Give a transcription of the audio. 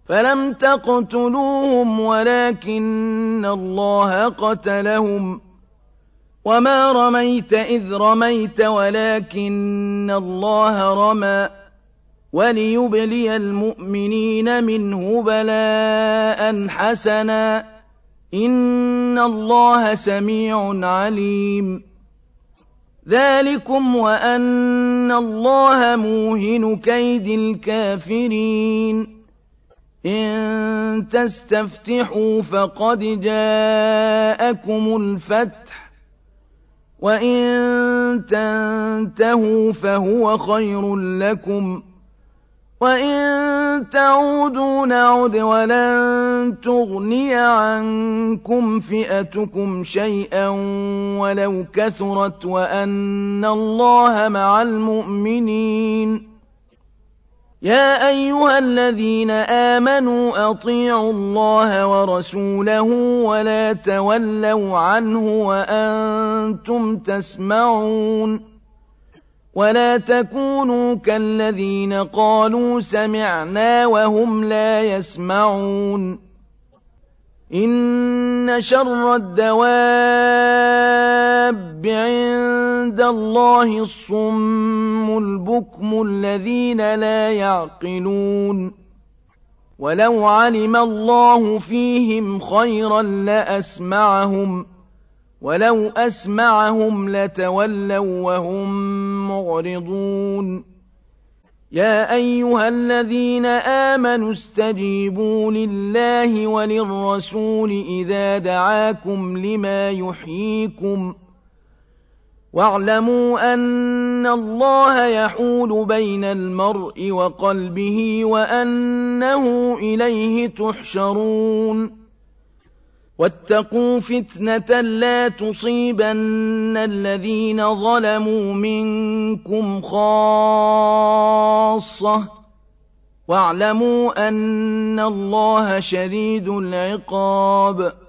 فلم تقتلوهم ولكن الله قتلهم وما رميت إذ رميت ولكن الله رمى وليبلي المؤمنين منه بلاء حسنا إن الله سميع عليم ذلكم وأن الله موهن كيد الكافرين إن تستفتحوا فقد جاءكم الفتح وإن تنتهوا فهو خير لكم وإن تعودوا نعد ولن تغني عنكم فئتكم شيئا ولو كثرت وأن الله مع المؤمنين يا أيها الذين آمنوا أطيعوا الله ورسوله ولا تولوا عنه وأنتم تسمعون ولا تكونوا كالذين قالوا سمعنا وهم لا يسمعون إن شر الدواب عند الله الصم البكم الذين لا يعقلون ولو علم الله فيهم خيرا لأسمعهم ولو أسمعهم لتولوا وهم معرضون يا أيها الذين آمنوا استجيبوا لله وللرسول إذا دعاكم لما يحييكم واعلموا أن الله يحول بين المرء وقلبه وأنه إليه تحشرون واتقوا فتنة لا تصيبن الذين ظلموا منكم خاصة واعلموا أن الله شديد العقاب